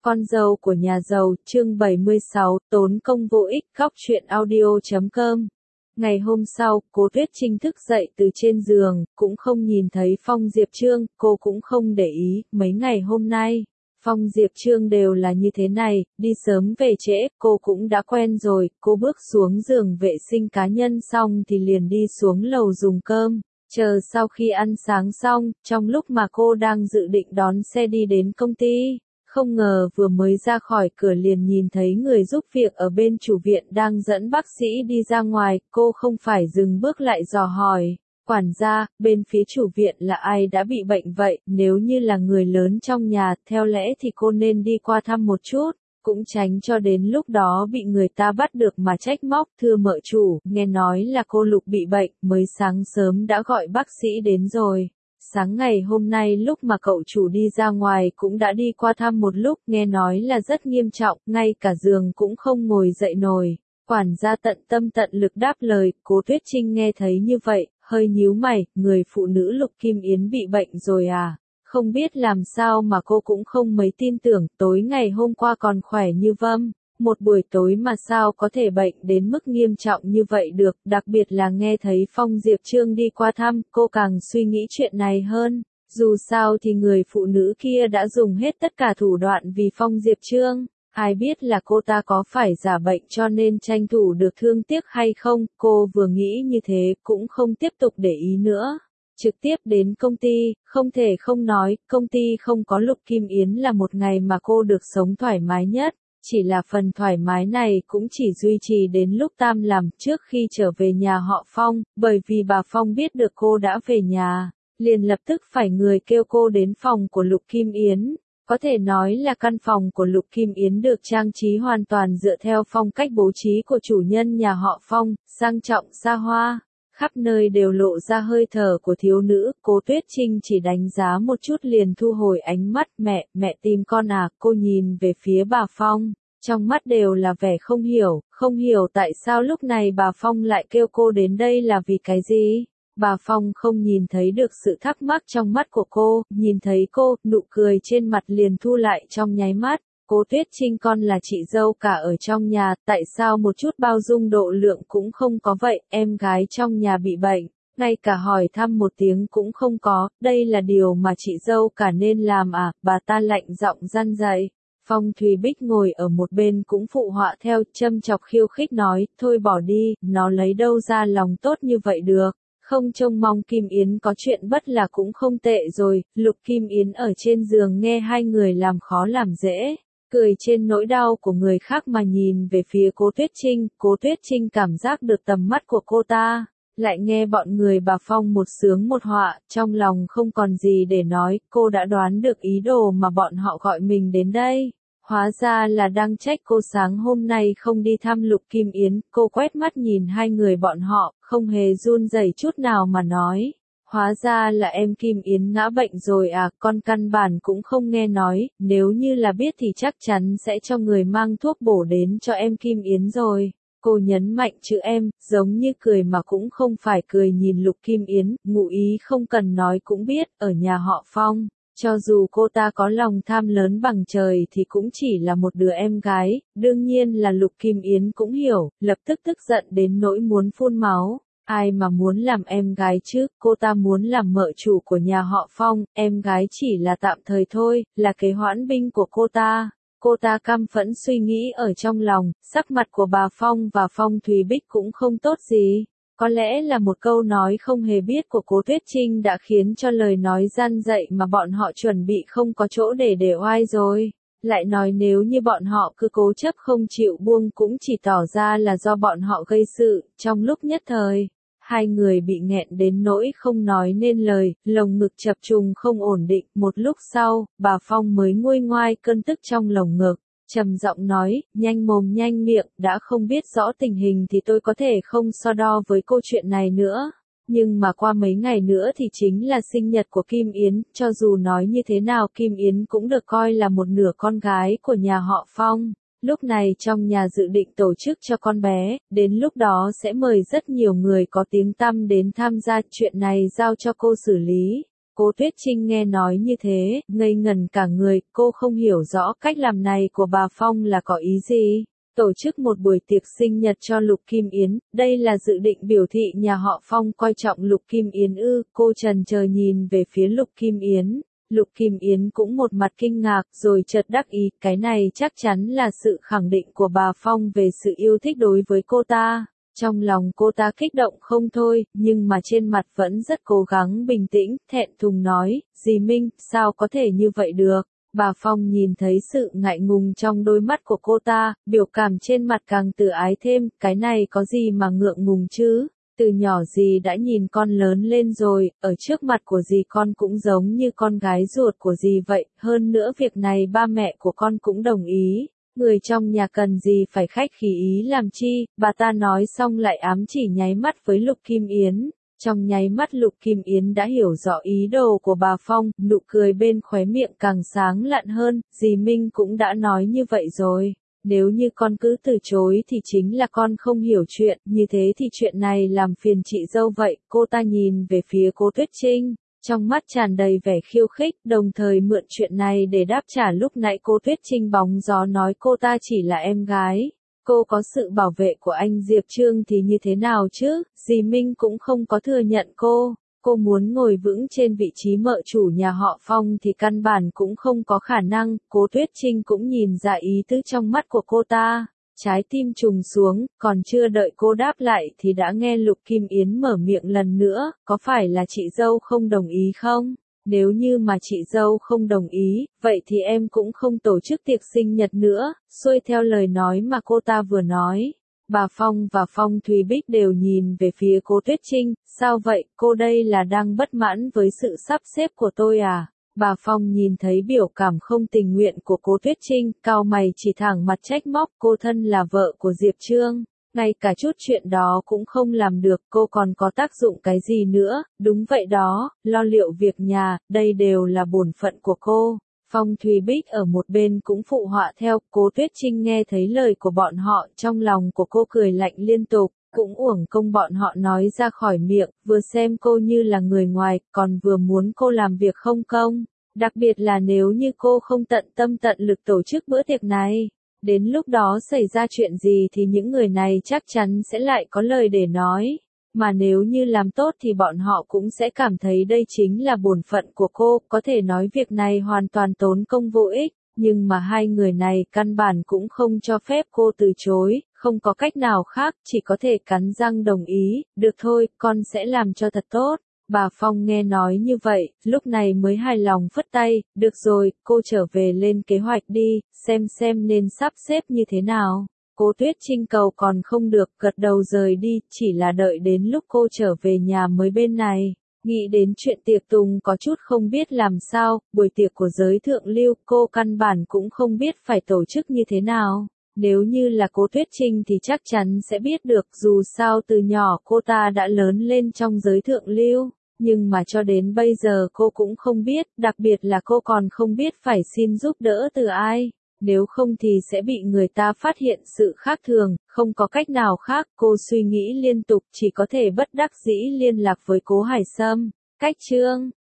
Con dâu của nhà giàu, chương 76, tốn công vô ích, góc truyện audio.com. Ngày hôm sau, Cố Tuyết Trinh thức dậy từ trên giường, cũng không nhìn thấy Phong Diệp Trương, cô cũng không để ý, mấy ngày hôm nay, Phong Diệp Trương đều là như thế này, đi sớm về trễ, cô cũng đã quen rồi, cô bước xuống giường vệ sinh cá nhân xong thì liền đi xuống lầu dùng cơm. Chờ sau khi ăn sáng xong, trong lúc mà cô đang dự định đón xe đi đến công ty, không ngờ vừa mới ra khỏi cửa liền nhìn thấy người giúp việc ở bên chủ viện đang dẫn bác sĩ đi ra ngoài, cô không phải dừng bước lại dò hỏi, quản gia, bên phía chủ viện là ai đã bị bệnh vậy, nếu như là người lớn trong nhà, theo lẽ thì cô nên đi qua thăm một chút, cũng tránh cho đến lúc đó bị người ta bắt được mà trách móc, thưa mợ chủ, nghe nói là cô Lục bị bệnh, mới sáng sớm đã gọi bác sĩ đến rồi. Sáng ngày hôm nay lúc mà cậu chủ đi ra ngoài cũng đã đi qua thăm một lúc, nghe nói là rất nghiêm trọng, ngay cả giường cũng không ngồi dậy nổi. Quản gia tận tâm tận lực đáp lời, Cố Tuyết Trinh nghe thấy như vậy, hơi nhíu mày, người phụ nữ Lục Kim Yến bị bệnh rồi à? Không biết làm sao mà cô cũng không mấy tin tưởng, tối ngày hôm qua còn khỏe như vâm. Một buổi tối mà sao có thể bệnh đến mức nghiêm trọng như vậy được, đặc biệt là nghe thấy Phong Diệp Trương đi qua thăm, cô càng suy nghĩ chuyện này hơn. Dù sao thì người phụ nữ kia đã dùng hết tất cả thủ đoạn vì Phong Diệp Trương, ai biết là cô ta có phải giả bệnh cho nên tranh thủ được thương tiếc hay không, cô vừa nghĩ như thế cũng không tiếp tục để ý nữa. Trực tiếp đến công ty, không thể không nói, công ty không có Lục Kim Yến là một ngày mà cô được sống thoải mái nhất. Chỉ là phần thoải mái này cũng chỉ duy trì đến lúc tan làm trước khi trở về nhà họ Phong, bởi vì bà Phong biết được cô đã về nhà, liền lập tức phải người kêu cô đến phòng của Lục Kim Yến. Có thể nói là căn phòng của Lục Kim Yến được trang trí hoàn toàn dựa theo phong cách bố trí của chủ nhân nhà họ Phong, sang trọng xa hoa. Khắp nơi đều lộ ra hơi thở của thiếu nữ, Cố Tuyết Trinh chỉ đánh giá một chút liền thu hồi ánh mắt, mẹ tìm con à, cô nhìn về phía bà Phong, trong mắt đều là vẻ không hiểu tại sao lúc này bà Phong lại kêu cô đến đây là vì cái gì. Bà Phong không nhìn thấy được sự thắc mắc trong mắt của cô, nhìn thấy cô, nụ cười trên mặt liền thu lại trong nháy mắt. Cố Tuyết Trinh con là chị dâu cả ở trong nhà, tại sao một chút bao dung độ lượng cũng không có vậy, em gái trong nhà bị bệnh, ngay cả hỏi thăm một tiếng cũng không có, đây là điều mà chị dâu cả nên làm à, bà ta lạnh giọng răn dạy. Phong Thùy Bích ngồi ở một bên cũng phụ họa theo, châm chọc khiêu khích nói, thôi bỏ đi, nó lấy đâu ra lòng tốt như vậy được. Không trông mong Kim Yến có chuyện bất là cũng không tệ rồi, Lục Kim Yến ở trên giường nghe hai người làm khó làm dễ, cười trên nỗi đau của người khác mà nhìn về phía Cố Tuyết Trinh cảm giác được tầm mắt của cô ta, lại nghe bọn người bà Phong một sướng một họa, trong lòng không còn gì để nói, cô đã đoán được ý đồ mà bọn họ gọi mình đến đây. Hóa ra là đang trách cô sáng hôm nay không đi thăm Lục Kim Yến, cô quét mắt nhìn hai người bọn họ, không hề run rẩy chút nào mà nói. Hóa ra là em Kim Yến ngã bệnh rồi à, con căn bản cũng không nghe nói, nếu như là biết thì chắc chắn sẽ cho người mang thuốc bổ đến cho em Kim Yến rồi. Cô nhấn mạnh chữ em, giống như cười mà cũng không phải cười nhìn Lục Kim Yến, ngụ ý không cần nói cũng biết, ở nhà họ Phong. Cho dù cô ta có lòng tham lớn bằng trời thì cũng chỉ là một đứa em gái, đương nhiên là Lục Kim Yến cũng hiểu, lập tức tức giận đến nỗi muốn phun máu. Ai mà muốn làm em gái chứ, cô ta muốn làm mợ chủ của nhà họ Phong, em gái chỉ là tạm thời thôi, là kế hoãn binh của cô ta. Cô ta căm phẫn suy nghĩ ở trong lòng, sắc mặt của bà Phong và Phong Thùy Bích cũng không tốt gì. Có lẽ là một câu nói không hề biết của Cố Tuyết Trinh đã khiến cho lời nói gian dạy mà bọn họ chuẩn bị không có chỗ để oai rồi. Lại nói nếu như bọn họ cứ cố chấp không chịu buông cũng chỉ tỏ ra là do bọn họ gây sự, trong lúc nhất thời. Hai người bị nghẹn đến nỗi không nói nên lời, lồng ngực chập trùng không ổn định, một lúc sau, bà Phong mới nguôi ngoai cơn tức trong lồng ngực. Trầm giọng nói, nhanh mồm nhanh miệng, đã không biết rõ tình hình thì tôi có thể không so đo với câu chuyện này nữa. Nhưng mà qua mấy ngày nữa thì chính là sinh nhật của Kim Yến, cho dù nói như thế nào Kim Yến cũng được coi là một nửa con gái của nhà họ Phong. Lúc này trong nhà dự định tổ chức cho con bé, đến lúc đó sẽ mời rất nhiều người có tiếng tăm đến tham gia, chuyện này giao cho cô xử lý. Cố Tuyết Trinh nghe nói như thế, ngây ngẩn cả người, cô không hiểu rõ cách làm này của bà Phong là có ý gì. Tổ chức một buổi tiệc sinh nhật cho Lục Kim Yến, đây là dự định biểu thị nhà họ Phong coi trọng Lục Kim Yến ư? Cô trần chờ nhìn về phía Lục Kim Yến. Lục Kim Yến cũng một mặt kinh ngạc rồi chợt đắc ý, cái này chắc chắn là sự khẳng định của bà Phong về sự yêu thích đối với cô ta. Trong lòng cô ta kích động không thôi, nhưng mà trên mặt vẫn rất cố gắng bình tĩnh, thẹn thùng nói, dì Minh, sao có thể như vậy được? Bà Phong nhìn thấy sự ngại ngùng trong đôi mắt của cô ta, biểu cảm trên mặt càng tự ái thêm, cái này có gì mà ngượng ngùng chứ? Từ nhỏ dì đã nhìn con lớn lên rồi, ở trước mặt của dì con cũng giống như con gái ruột của dì vậy, hơn nữa việc này ba mẹ của con cũng đồng ý. Người trong nhà cần gì phải khách khí ý làm chi, bà ta nói xong lại ám chỉ nháy mắt với Lục Kim Yến. Trong nháy mắt Lục Kim Yến đã hiểu rõ ý đồ của bà Phong, nụ cười bên khóe miệng càng sáng lạn hơn, dì Minh cũng đã nói như vậy rồi. Nếu như con cứ từ chối thì chính là con không hiểu chuyện, như thế thì chuyện này làm phiền chị dâu vậy. Cô ta nhìn về phía Cố Tuyết Trinh, trong mắt tràn đầy vẻ khiêu khích, đồng thời mượn chuyện này để đáp trả lúc nãy Cố Tuyết Trinh bóng gió nói cô ta chỉ là em gái. Cô có sự bảo vệ của anh Diệp Trương thì như thế nào chứ, dì Minh cũng không có thừa nhận cô. Cô muốn ngồi vững trên vị trí mợ chủ nhà họ Phong thì căn bản cũng không có khả năng, Cố Tuyết Trinh cũng nhìn ra ý tứ trong mắt của cô ta. Trái tim trùng xuống, còn chưa đợi cô đáp lại thì đã nghe Lục Kim Yến mở miệng lần nữa, có phải là chị dâu không đồng ý không? Nếu như mà chị dâu không đồng ý, vậy thì em cũng không tổ chức tiệc sinh nhật nữa, xuôi theo lời nói mà cô ta vừa nói. Bà Phong và Phong Thùy Bích đều nhìn về phía Cố Tuyết Trinh, sao vậy, cô đây là đang bất mãn với sự sắp xếp của tôi à? Bà Phong nhìn thấy biểu cảm không tình nguyện của Cố Tuyết Trinh, cau mày chỉ thẳng mặt trách móc, cô thân là vợ của Diệp Trương. Ngay cả chút chuyện đó cũng không làm được, cô còn có tác dụng cái gì nữa? Đúng vậy đó, lo liệu việc nhà, đây đều là bổn phận của cô. Phong Thùy Bích ở một bên cũng phụ họa theo, Cố Tuyết Trinh nghe thấy lời của bọn họ, trong lòng của cô cười lạnh liên tục, cũng uổng công bọn họ nói ra khỏi miệng, vừa xem cô như là người ngoài, còn vừa muốn cô làm việc không công. Đặc biệt là nếu như cô không tận tâm tận lực tổ chức bữa tiệc này. Đến lúc đó xảy ra chuyện gì thì những người này chắc chắn sẽ lại có lời để nói. Mà nếu như làm tốt thì bọn họ cũng sẽ cảm thấy đây chính là bổn phận của cô, có thể nói việc này hoàn toàn tốn công vô ích, nhưng mà hai người này căn bản cũng không cho phép cô từ chối, không có cách nào khác, chỉ có thể cắn răng đồng ý, được thôi, con sẽ làm cho thật tốt. Bà Phong nghe nói như vậy, lúc này mới hài lòng phất tay, được rồi, cô trở về lên kế hoạch đi, xem nên sắp xếp như thế nào. Cố Tuyết Trinh cầu còn không được, gật đầu rời đi, chỉ là đợi đến lúc cô trở về nhà mới bên này. Nghĩ đến chuyện tiệc tùng có chút không biết làm sao, buổi tiệc của giới thượng lưu, cô căn bản cũng không biết phải tổ chức như thế nào. Nếu như là Cố Tuyết Trinh thì chắc chắn sẽ biết được, dù sao từ nhỏ cô ta đã lớn lên trong giới thượng lưu. Nhưng mà cho đến bây giờ cô cũng không biết, đặc biệt là cô còn không biết phải xin giúp đỡ từ ai. Nếu không thì sẽ bị người ta phát hiện sự khác thường, không có cách nào khác, cô suy nghĩ liên tục, chỉ có thể bất đắc dĩ liên lạc với Cố Hải Sâm. Cách chương